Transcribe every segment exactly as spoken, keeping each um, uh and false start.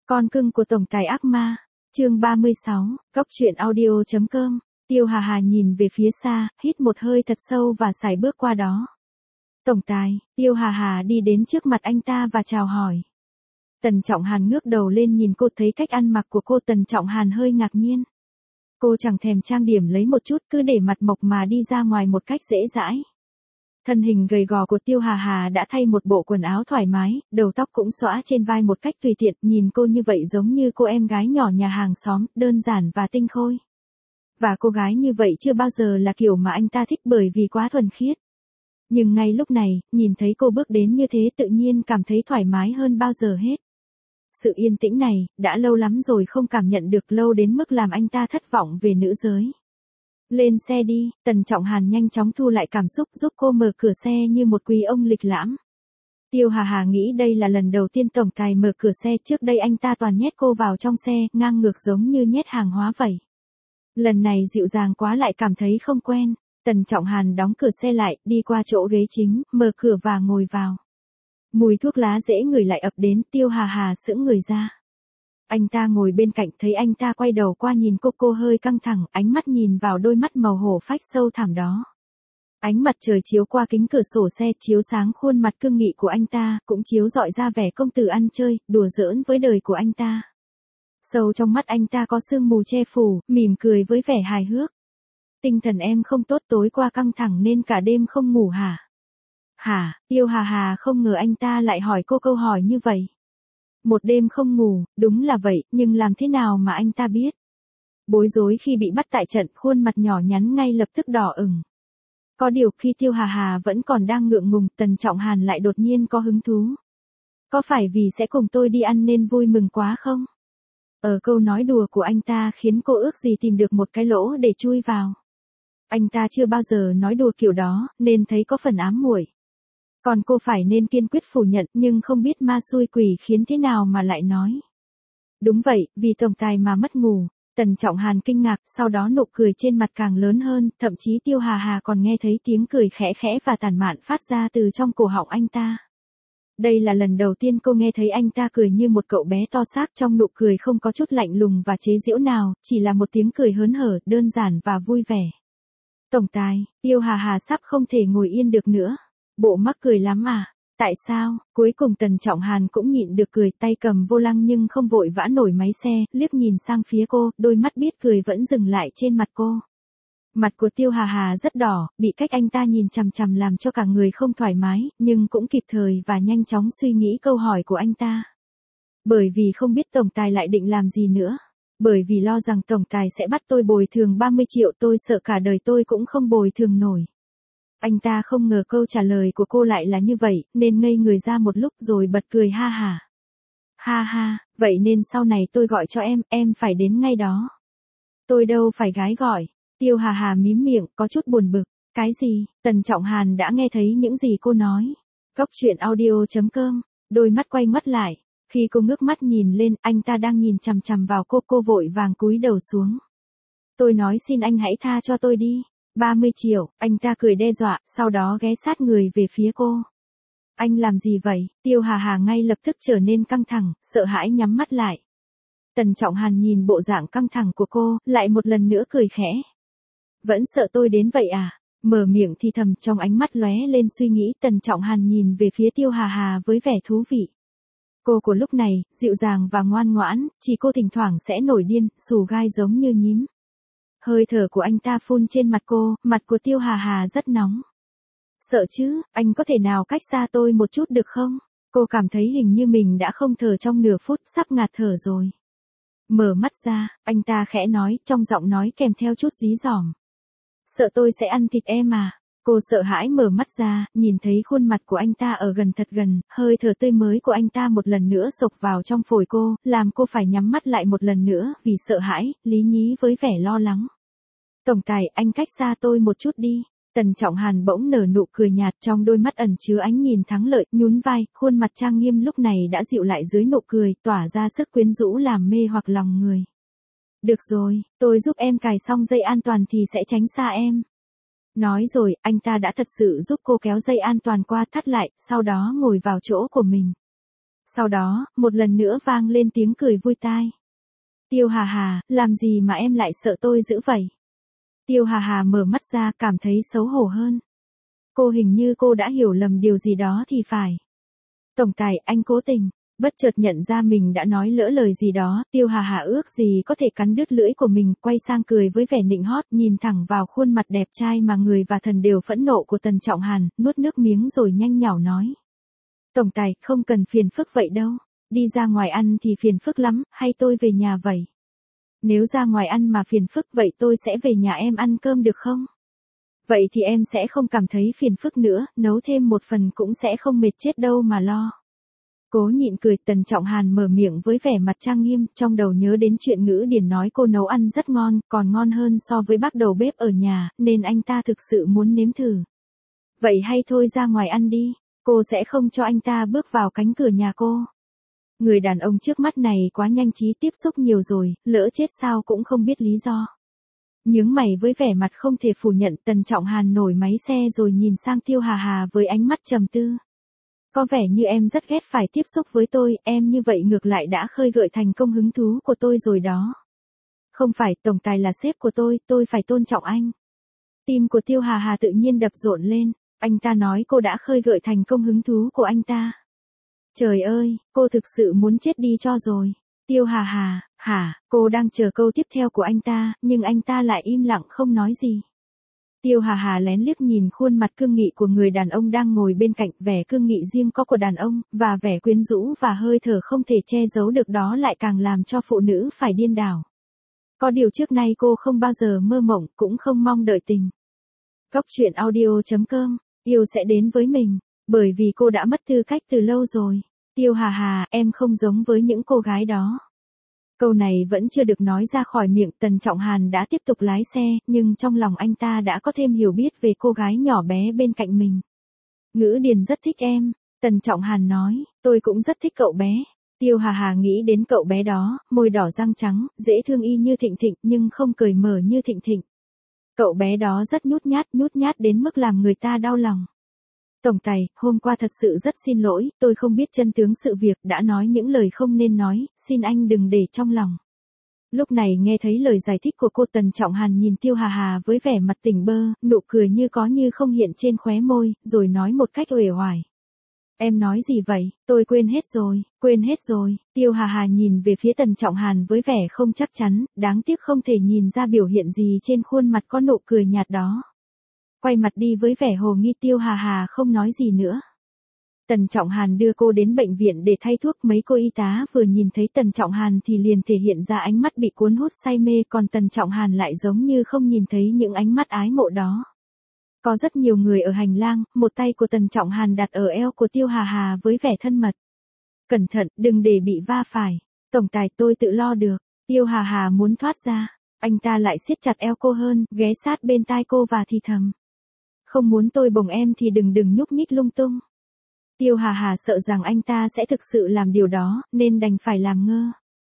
Con cưng của tổng tài ác ma, chương ba mươi sáu, Cóc truyện audio chấm com. Tiêu Hà Hà nhìn về phía xa, hít một hơi thật sâu và sải bước qua đó. Tổng tài, Tiêu Hà Hà đi đến trước mặt anh ta và chào hỏi. Tần Trọng Hàn ngước đầu lên nhìn cô, thấy cách ăn mặc của cô. Tần Trọng Hàn hơi ngạc nhiên. Cô chẳng thèm trang điểm lấy một chút, cứ để mặt mộc mà đi ra ngoài một cách dễ dãi. Thân hình gầy gò của Tiêu Hà Hà đã thay một bộ quần áo thoải mái, đầu tóc cũng xõa trên vai một cách tùy tiện, nhìn cô như vậy giống như cô em gái nhỏ nhà hàng xóm, đơn giản và tinh khôi. Và cô gái như vậy chưa bao giờ là kiểu mà anh ta thích bởi vì quá thuần khiết. Nhưng ngay lúc này, nhìn thấy cô bước đến như thế tự nhiên cảm thấy thoải mái hơn bao giờ hết. Sự yên tĩnh này, đã lâu lắm rồi không cảm nhận được, lâu đến mức làm anh ta thất vọng về nữ giới. Lên xe đi, Tần Trọng Hàn nhanh chóng thu lại cảm xúc, giúp cô mở cửa xe như một quý ông lịch lãm. Tiêu Hà Hà nghĩ đây là lần đầu tiên tổng tài mở cửa xe, trước đây anh ta toàn nhét cô vào trong xe, ngang ngược giống như nhét hàng hóa vậy. Lần này dịu dàng quá lại cảm thấy không quen. Tần Trọng Hàn đóng cửa xe lại, đi qua chỗ ghế chính, mở cửa và ngồi vào. Mùi thuốc lá dễ ngửi lại ập đến, Tiêu Hà Hà sững người ra. Anh ta ngồi bên cạnh, thấy anh ta quay đầu qua nhìn cô, cô hơi căng thẳng, ánh mắt nhìn vào đôi mắt màu hổ phách sâu thẳm đó. Ánh mặt trời chiếu qua kính cửa sổ xe, chiếu sáng khuôn mặt cương nghị của anh ta, cũng chiếu rọi ra vẻ công tử ăn chơi, đùa giỡn với đời của anh ta. Sâu trong mắt anh ta có sương mù che phủ, mỉm cười với vẻ hài hước. Tinh thần em không tốt, tối qua căng thẳng nên cả đêm không ngủ hả? Hả? Tiêu Hà Hà không ngờ anh ta lại hỏi cô câu hỏi như vậy. Một đêm không ngủ, đúng là vậy, nhưng làm thế nào mà anh ta biết? Bối rối khi bị bắt tại trận, khuôn mặt nhỏ nhắn ngay lập tức đỏ ửng. Có điều khi Tiêu Hà Hà vẫn còn đang ngượng ngùng, Tần Trọng Hàn lại đột nhiên có hứng thú. Có phải vì sẽ cùng tôi đi ăn nên vui mừng quá không? Ở câu nói đùa của anh ta khiến cô ước gì tìm được một cái lỗ để chui vào. Anh ta chưa bao giờ nói đùa kiểu đó, nên thấy có phần ám muội. Còn cô phải nên kiên quyết phủ nhận, nhưng không biết ma xui quỷ khiến thế nào mà lại nói. Đúng vậy, vì tổng tài mà mất ngủ. Tần Trọng Hàn kinh ngạc, sau đó nụ cười trên mặt càng lớn hơn, thậm chí Tiêu Hà Hà còn nghe thấy tiếng cười khẽ khẽ và tản mạn phát ra từ trong cổ họng anh ta. Đây là lần đầu tiên cô nghe thấy anh ta cười như một cậu bé to xác, trong nụ cười không có chút lạnh lùng và chế giễu nào, chỉ là một tiếng cười hớn hở, đơn giản và vui vẻ. Tổng tài, Tiêu Hà Hà sắp không thể ngồi yên được nữa. Bộ mắc cười lắm à? Tại sao? Cuối cùng Tần Trọng Hàn cũng nhịn được cười, tay cầm vô lăng nhưng không vội vã nổi máy xe, liếc nhìn sang phía cô, đôi mắt biết cười vẫn dừng lại trên mặt cô. Mặt của Tiêu Hà Hà rất đỏ, bị cách anh ta nhìn chằm chằm làm cho cả người không thoải mái, nhưng cũng kịp thời và nhanh chóng suy nghĩ câu hỏi của anh ta. Bởi vì không biết tổng tài lại định làm gì nữa. Bởi vì lo rằng tổng tài sẽ bắt tôi bồi thường ba mươi triệu, tôi sợ cả đời tôi cũng không bồi thường nổi. Anh ta không ngờ câu trả lời của cô lại là như vậy, nên ngây người ra một lúc rồi bật cười ha hả. Ha ha, vậy nên sau này tôi gọi cho em, em phải đến ngay đó. Tôi đâu phải gái gọi. Tiêu Hà Hà mím miệng, có chút buồn bực. Cái gì? Tần Trọng Hàn đã nghe thấy những gì cô nói. Cóc truyện audio chấm com, đôi mắt quay ngoắt lại. Khi cô ngước mắt nhìn lên, anh ta đang nhìn chằm chằm vào cô, cô vội vàng cúi đầu xuống. Tôi nói xin anh hãy tha cho tôi đi. ba mươi triệu, anh ta cười đe dọa, sau đó ghé sát người về phía cô. Anh làm gì vậy? Tiêu Hà Hà ngay lập tức trở nên căng thẳng, sợ hãi nhắm mắt lại. Tần Trọng Hàn nhìn bộ dạng căng thẳng của cô, lại một lần nữa cười khẽ. Vẫn sợ tôi đến vậy à? Mở miệng thì thầm, trong ánh mắt lóe lên suy nghĩ. Tần Trọng Hàn nhìn về phía Tiêu Hà Hà với vẻ thú vị. Cô của lúc này, dịu dàng và ngoan ngoãn, chỉ cô thỉnh thoảng sẽ nổi điên, xù gai giống như nhím. Hơi thở của anh ta phun trên mặt cô, mặt của Tiêu Hà Hà rất nóng. Sợ chứ, anh có thể nào cách xa tôi một chút được không? Cô cảm thấy hình như mình đã không thở trong nửa phút, sắp ngạt thở rồi. Mở mắt ra, anh ta khẽ nói, trong giọng nói kèm theo chút dí dỏm. Sợ tôi sẽ ăn thịt em à? Cô sợ hãi mở mắt ra, nhìn thấy khuôn mặt của anh ta ở gần thật gần, hơi thở tươi mới của anh ta một lần nữa xộc vào trong phổi cô, làm cô phải nhắm mắt lại một lần nữa, vì sợ hãi, lý nhí với vẻ lo lắng. Tổng tài, anh cách xa tôi một chút đi. Tần Trọng Hàn bỗng nở nụ cười nhạt, trong đôi mắt ẩn chứa ánh nhìn thắng lợi, nhún vai, khuôn mặt trang nghiêm lúc này đã dịu lại dưới nụ cười, tỏa ra sức quyến rũ làm mê hoặc lòng người. Được rồi, tôi giúp em cài xong dây an toàn thì sẽ tránh xa em. Nói rồi, anh ta đã thật sự giúp cô kéo dây an toàn qua, thắt lại, sau đó ngồi vào chỗ của mình. Sau đó, một lần nữa vang lên tiếng cười vui tai. Tiêu Hà Hà, làm gì mà em lại sợ tôi dữ vậy? Tiêu Hà Hà mở mắt ra cảm thấy xấu hổ hơn. Cô hình như cô đã hiểu lầm điều gì đó thì phải. Tổng tài, anh cố tình. Bất chợt nhận ra mình đã nói lỡ lời gì đó, Tiêu Hà Hà ước gì có thể cắn đứt lưỡi của mình, quay sang cười với vẻ nịnh hót, nhìn thẳng vào khuôn mặt đẹp trai mà người và thần đều phẫn nộ của Tần Trọng Hàn, nuốt nước miếng rồi nhanh nhảu nói. Tổng tài, không cần phiền phức vậy đâu. Đi ra ngoài ăn thì phiền phức lắm, hay tôi về nhà vậy? Nếu ra ngoài ăn mà phiền phức vậy tôi sẽ về nhà em ăn cơm được không? Vậy thì em sẽ không cảm thấy phiền phức nữa, nấu thêm một phần cũng sẽ không mệt chết đâu mà lo. Cố nhịn cười, Tần Trọng Hàn mở miệng với vẻ mặt trang nghiêm, trong đầu nhớ đến chuyện Ngữ Điển nói cô nấu ăn rất ngon, còn ngon hơn so với bác đầu bếp ở nhà, nên anh ta thực sự muốn nếm thử. Vậy hay thôi ra ngoài ăn đi, cô sẽ không cho anh ta bước vào cánh cửa nhà cô. Người đàn ông trước mắt này quá nhanh trí, tiếp xúc nhiều rồi, lỡ chết sao cũng không biết lý do. Nhướng mày với vẻ mặt không thể phủ nhận, Tần Trọng Hàn nổi máy xe rồi nhìn sang Tiêu Hà Hà với ánh mắt trầm tư. Có vẻ như em rất ghét phải tiếp xúc với tôi, em như vậy ngược lại đã khơi gợi thành công hứng thú của tôi rồi đó. Không phải, tổng tài là sếp của tôi, tôi phải tôn trọng anh. Tim của Tiêu Hà Hà tự nhiên đập rộn lên, anh ta nói cô đã khơi gợi thành công hứng thú của anh ta. Trời ơi, cô thực sự muốn chết đi cho rồi. Tiêu Hà Hà, hả, cô đang chờ câu tiếp theo của anh ta, nhưng anh ta lại im lặng không nói gì. Tiêu Hà Hà lén liếc nhìn khuôn mặt cương nghị của người đàn ông đang ngồi bên cạnh, vẻ cương nghị riêng có của đàn ông, và vẻ quyến rũ và hơi thở không thể che giấu được đó lại càng làm cho phụ nữ phải điên đảo. Có điều trước nay cô không bao giờ mơ mộng, cũng không mong đợi tình. Góc truyện audio chấm com, yêu sẽ đến với mình, bởi vì cô đã mất tư cách từ lâu rồi. Tiêu Hà Hà, em không giống với những cô gái đó. Câu này vẫn chưa được nói ra khỏi miệng, Tần Trọng Hàn đã tiếp tục lái xe, nhưng trong lòng anh ta đã có thêm hiểu biết về cô gái nhỏ bé bên cạnh mình. Ngữ Điền rất thích em, Tần Trọng Hàn nói, tôi cũng rất thích cậu bé. Tiêu Hà Hà nghĩ đến cậu bé đó, môi đỏ răng trắng, dễ thương y như Thịnh Thịnh nhưng không cởi mở như Thịnh Thịnh. Cậu bé đó rất nhút nhát, nhút nhát đến mức làm người ta đau lòng. Tổng tài, hôm qua thật sự rất xin lỗi, tôi không biết chân tướng sự việc, đã nói những lời không nên nói, xin anh đừng để trong lòng. Lúc này nghe thấy lời giải thích của cô, Tần Trọng Hàn nhìn Tiêu Hà Hà với vẻ mặt tỉnh bơ, nụ cười như có như không hiện trên khóe môi, rồi nói một cách uể oải. Em nói gì vậy, tôi quên hết rồi, quên hết rồi. Tiêu Hà Hà nhìn về phía Tần Trọng Hàn với vẻ không chắc chắn, đáng tiếc không thể nhìn ra biểu hiện gì trên khuôn mặt có nụ cười nhạt đó. Quay mặt đi với vẻ hồ nghi, Tiêu Hà Hà không nói gì nữa. Tần Trọng Hàn đưa cô đến bệnh viện để thay thuốc, mấy cô y tá vừa nhìn thấy Tần Trọng Hàn thì liền thể hiện ra ánh mắt bị cuốn hút say mê, còn Tần Trọng Hàn lại giống như không nhìn thấy những ánh mắt ái mộ đó. Có rất nhiều người ở hành lang, một tay của Tần Trọng Hàn đặt ở eo của Tiêu Hà Hà với vẻ thân mật. Cẩn thận, đừng để bị va phải. Tổng tài, tôi tự lo được. Tiêu Hà Hà muốn thoát ra. Anh ta lại siết chặt eo cô hơn, ghé sát bên tai cô và thì thầm. Không muốn tôi bồng em thì đừng đừng nhúc nhích lung tung. Tiêu Hà Hà sợ rằng anh ta sẽ thực sự làm điều đó, nên đành phải làm ngơ.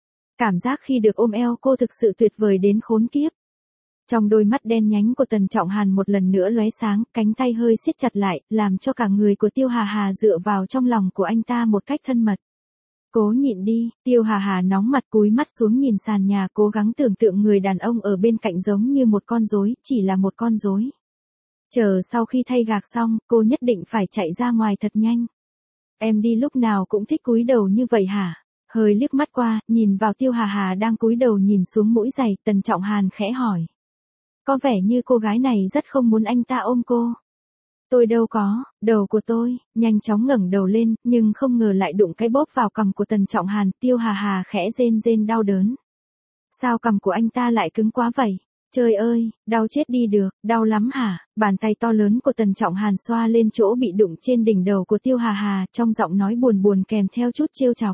Cảm giác khi được ôm eo cô thực sự tuyệt vời đến khốn kiếp. Trong đôi mắt đen nhánh của Tần Trọng Hàn một lần nữa lóe sáng, cánh tay hơi siết chặt lại, làm cho cả người của Tiêu Hà Hà dựa vào trong lòng của anh ta một cách thân mật. Cố nhịn đi, Tiêu Hà Hà nóng mặt cúi mắt xuống nhìn sàn nhà, cố gắng tưởng tượng người đàn ông ở bên cạnh giống như một con rối, chỉ là một con rối. Chờ sau khi thay gạc xong, cô nhất định phải chạy ra ngoài thật nhanh. Em đi lúc nào cũng thích cúi đầu như vậy hả? Hơi liếc mắt qua, nhìn vào Tiêu Hà Hà đang cúi đầu nhìn xuống mũi giày, Tần Trọng Hàn khẽ hỏi. Có vẻ như cô gái này rất không muốn anh ta ôm cô. Tôi đâu có, đầu của tôi, nhanh chóng ngẩng đầu lên, nhưng không ngờ lại đụng cái bóp vào cằm của Tần Trọng Hàn, Tiêu Hà Hà khẽ rên rên đau đớn. Sao cằm của anh ta lại cứng quá vậy? Trời ơi, đau chết đi được, đau lắm hả? Bàn tay to lớn của Tần Trọng Hàn xoa lên chỗ bị đụng trên đỉnh đầu của Tiêu Hà Hà, trong giọng nói buồn buồn kèm theo chút trêu chọc.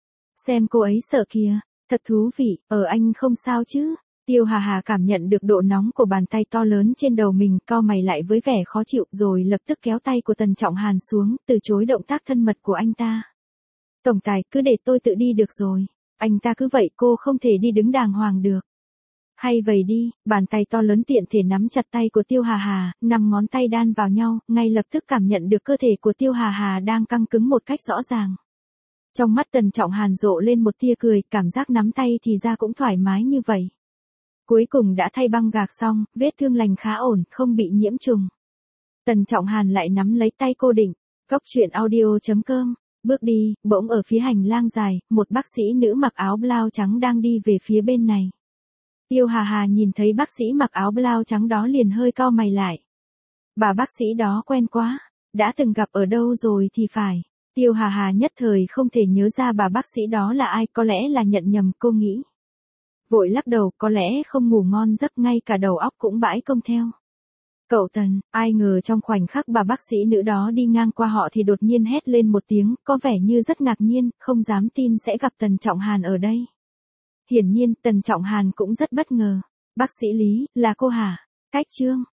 Xem cô ấy sợ kìa, thật thú vị, ở anh không sao chứ? Tiêu Hà Hà cảm nhận được độ nóng của bàn tay to lớn trên đầu mình, cau mày lại với vẻ khó chịu, rồi lập tức kéo tay của Tần Trọng Hàn xuống, từ chối động tác thân mật của anh ta. Tổng tài, cứ để tôi tự đi được rồi. Anh ta cứ vậy, cô không thể đi đứng đàng hoàng được. Hay vậy đi, bàn tay to lớn tiện thể nắm chặt tay của Tiêu Hà Hà, năm ngón tay đan vào nhau, ngay lập tức cảm nhận được cơ thể của Tiêu Hà Hà đang căng cứng một cách rõ ràng. Trong mắt Tần Trọng Hàn rộ lên một tia cười, cảm giác nắm tay thì ra cũng thoải mái như vậy. Cuối cùng đã thay băng gạc xong, vết thương lành khá ổn, không bị nhiễm trùng. Tần Trọng Hàn lại nắm lấy tay cô Định. Cốc truyện audio chấm com. Bước đi, bỗng ở phía hành lang dài, một bác sĩ nữ mặc áo blau trắng đang đi về phía bên này. Tiêu Hà Hà nhìn thấy bác sĩ mặc áo blau trắng đó liền hơi cau mày lại. Bà bác sĩ đó quen quá, đã từng gặp ở đâu rồi thì phải. Tiêu Hà Hà nhất thời không thể nhớ ra bà bác sĩ đó là ai, có lẽ là nhận nhầm cô nghĩ. Vội lắc đầu, có lẽ không ngủ ngon giấc, ngay cả đầu óc cũng bãi công theo. Cậu Tần, ai ngờ trong khoảnh khắc bà bác sĩ nữ đó đi ngang qua họ thì đột nhiên hét lên một tiếng, có vẻ như rất ngạc nhiên, không dám tin sẽ gặp Tần Trọng Hàn ở đây. Hiển nhiên, Tần Trọng Hàn cũng rất bất ngờ. Bác sĩ Lý, là cô hả? Cách Trương,